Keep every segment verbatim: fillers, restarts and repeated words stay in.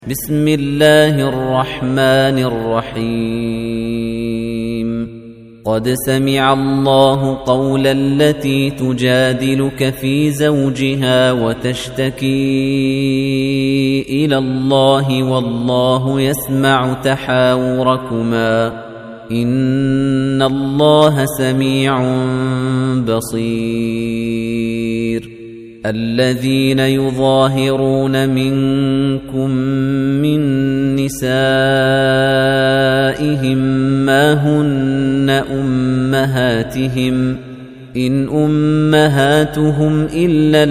بسم الله الرحمن الرحيم قد سمع الله قول التي تجادلك في زوجها وتشتكي إلى الله والله يسمع تحاوركما إن الله سميع بصير الذين يظاهرون منكم من نسائهم ما هن أمهاتهم إن أمهاتهم إلا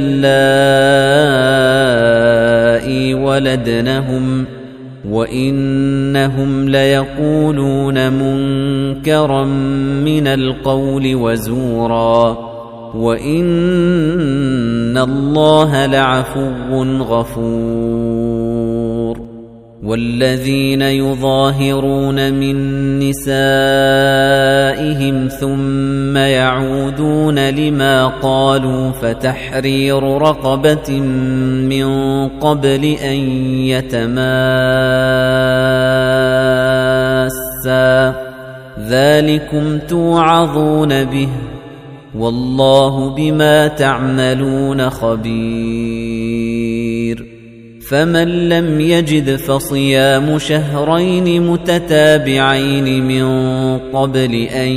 اللائي ولدنهم وإنهم ليقولون منكرا من القول وزورا وَإِنَّ اللَّهَ لَعَفُوٌّ غَفُورٌ وَالَّذِينَ يُظَاهِرُونَ مِن نِّسَائِهِمْ ثُمَّ يَعُودُونَ لِمَا قَالُوا فَتَحْرِيرُ رَقَبَةٍ مِّن قَبْلِ أَن يَتَمَاسَّا ذَلِكُمْ تُوعَظُونَ بِهِ والله بما تعملون خبير فمن لم يجد فصيام شهرين متتابعين من قبل أن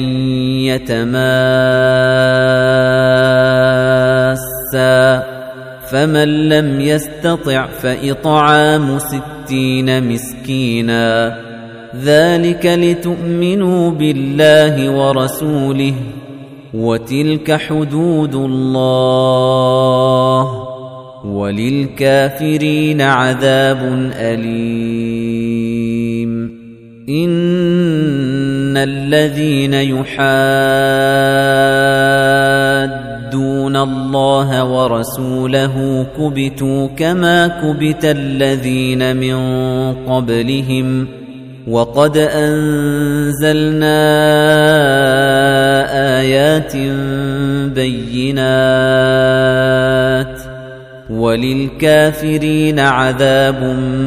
يتماسا فمن لم يستطع فإطعام ستين مسكينا ذلك لتؤمنوا بالله ورسوله وتلك حدود الله وللكافرين عذاب أليم إن الذين يحادون الله ورسوله كبتوا كما كبت الذين من قبلهم وقد أنزلنا آيات بينات وللكافرين عذاب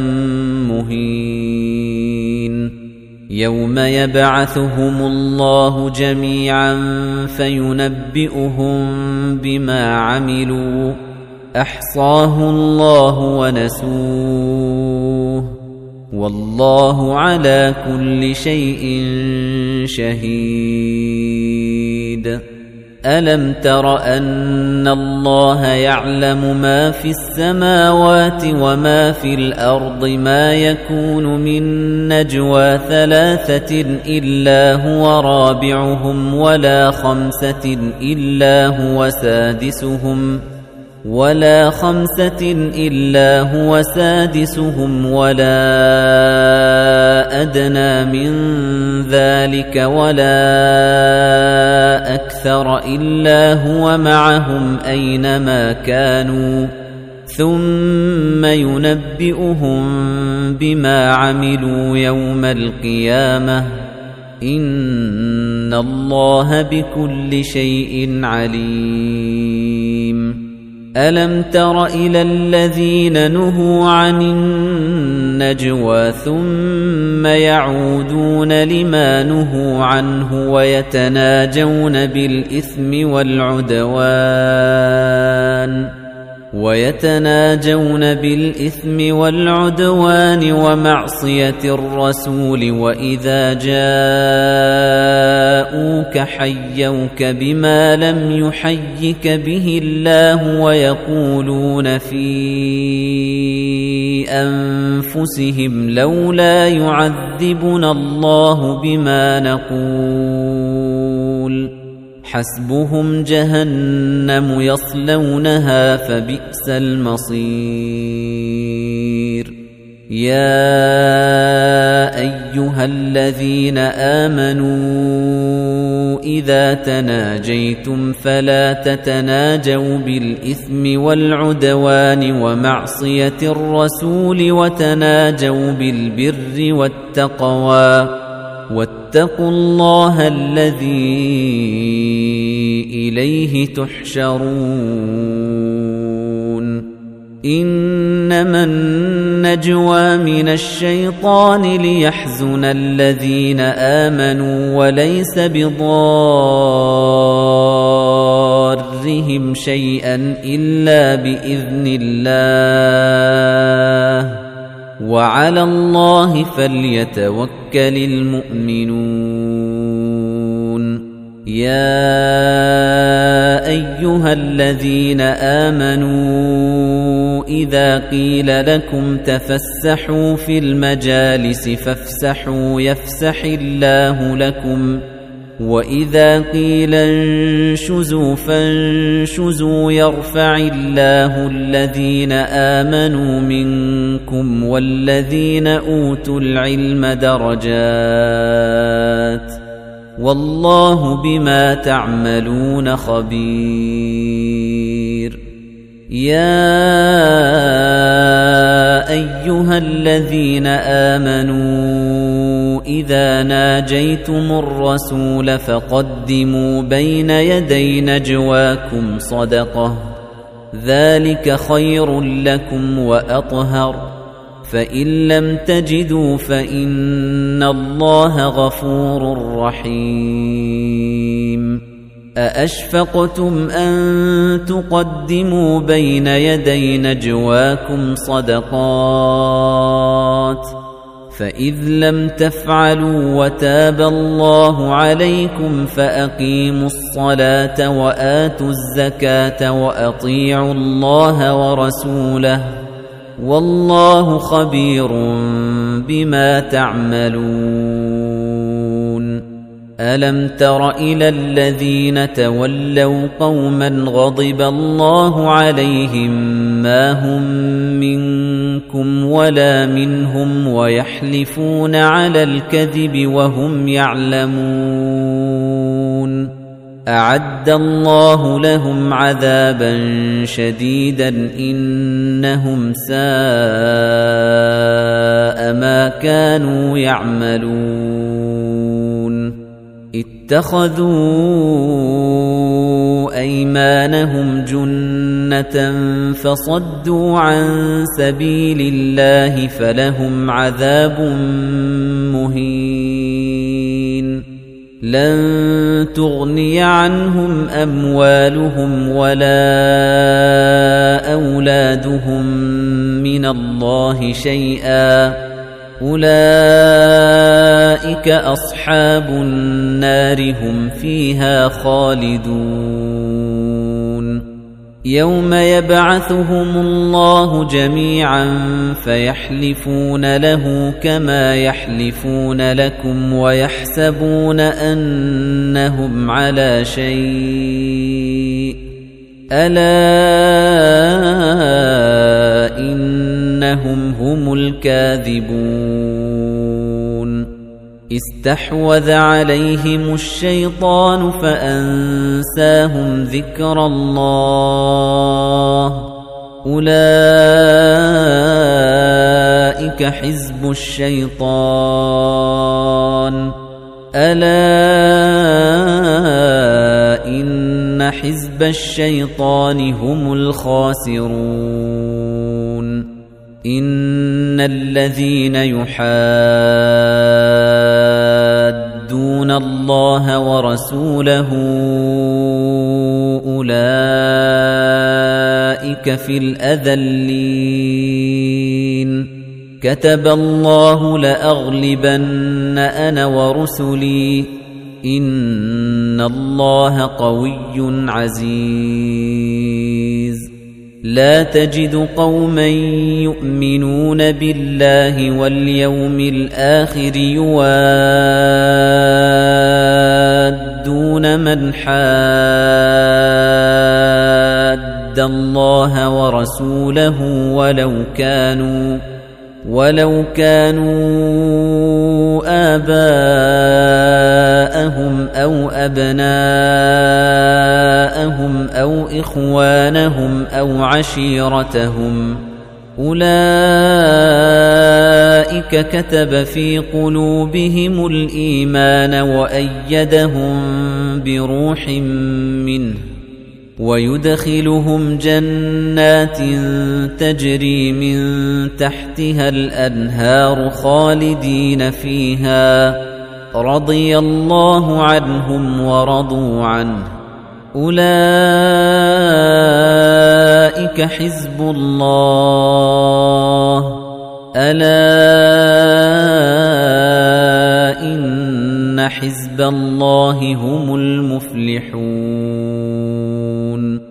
مهين يوم يبعثهم الله جميعا فينبئهم بما عملوا أحصاه الله ونسوه والله على كل شيء شهيد ألم تر أن الله يعلم ما في السماوات وما في الأرض ما يكون من نجوى ثلاثة إلا هو رابعهم ولا خمسة إلا هو سادسهم ولا خمسة إلا هو سادسهم ولا أدنى من ذلك ولا أكثر إلا هو معهم أينما كانوا ثم ينبئهم بما عملوا يوم القيامة إن الله بكل شيء عليم ألم تر إلى الذين نهوا عن النجوى ثم يعودون لما نهوا عنه ويتناجون بالإثم والعدوان ويتناجون بالإثم والعدوان ومعصية الرسول وإذا جاءوك حيوك بما لم يحيك به الله ويقولون في أنفسهم لولا يعذبنا الله بما نقول حسبهم جهنم يصلونها فبئس المصير يا أيها الذين آمنوا إذا تناجيتم فلا تتناجوا بالإثم والعدوان ومعصية الرسول وتناجوا بالبر والتقوى واتقوا الله الذي إليه تحشرون إنما النجوى من الشيطان ليحزن الذين آمنوا وليس بضارهم شيئا إلا بإذن الله وعلى الله فليتوكل المؤمنون يا أيها الذين آمنوا إذا قيل لكم تفسحوا في المجالس فافسحوا يفسح الله لكم وإذا قيل انشزوا فانشزوا يرفع الله الذين آمنوا منكم والذين أوتوا العلم درجات والله بما تعملون خبير يا أيها الذين آمنوا إذا ناجيتم الرسول فقدموا بين يدي نجواكم صدقة ذلك خير لكم وأطهر فإن لم تجدوا فإن الله غفور رحيم أأشفقتم أن تقدموا بين يدي نجواكم صدقات فإذ لم تفعلوا وتاب الله عليكم فأقيموا الصلاة وآتوا الزكاة وأطيعوا الله ورسوله والله خبير بما تعملون ألم تر إلى الذين تولوا قوما غضب الله عليهم ما هم منكم ولا منهم ويحلفون على الكذب وهم يعلمون أعد الله لهم عذابا شديدا إنهم ساء ما كانوا يعملون اتخذوا أيمانهم جنة فصدوا عن سبيل الله فلهم عذاب مهين لن تغني عنهم أموالهم ولا أولادهم من الله شيئا أولئك أصحاب النار هم فيها خالدون يوم يبعثهم الله جميعا فيحلفون له كما يحلفون لكم ويحسبون أنهم على شيء ألا إنهم هم الكاذبون استحوذ عليهم الشيطان فأنساهم ذكر الله أولئك حزب الشيطان ألا إن حزب الشيطان هم الخاسرون إن الذين يحادون الله ورسوله أولئك في الأذلين كتب الله لأغلبن أنا ورسلي إن الله قوي عزيز لا تجد قوما يؤمنون بالله واليوم الآخر يوادون من حاد الله ورسوله ولو كانوا ولو كانوا آباءهم أو أبناءهم أو إخوانهم أو عشيرتهم أولئك كتب في قلوبهم الإيمان وأيدهم بروح منه ويدخلهم جنات تجري من تحتها الأنهار خالدين فيها رضي الله عنهم ورضوا عنه أولئك حزب الله ألا إن حزب الله هم المفلحون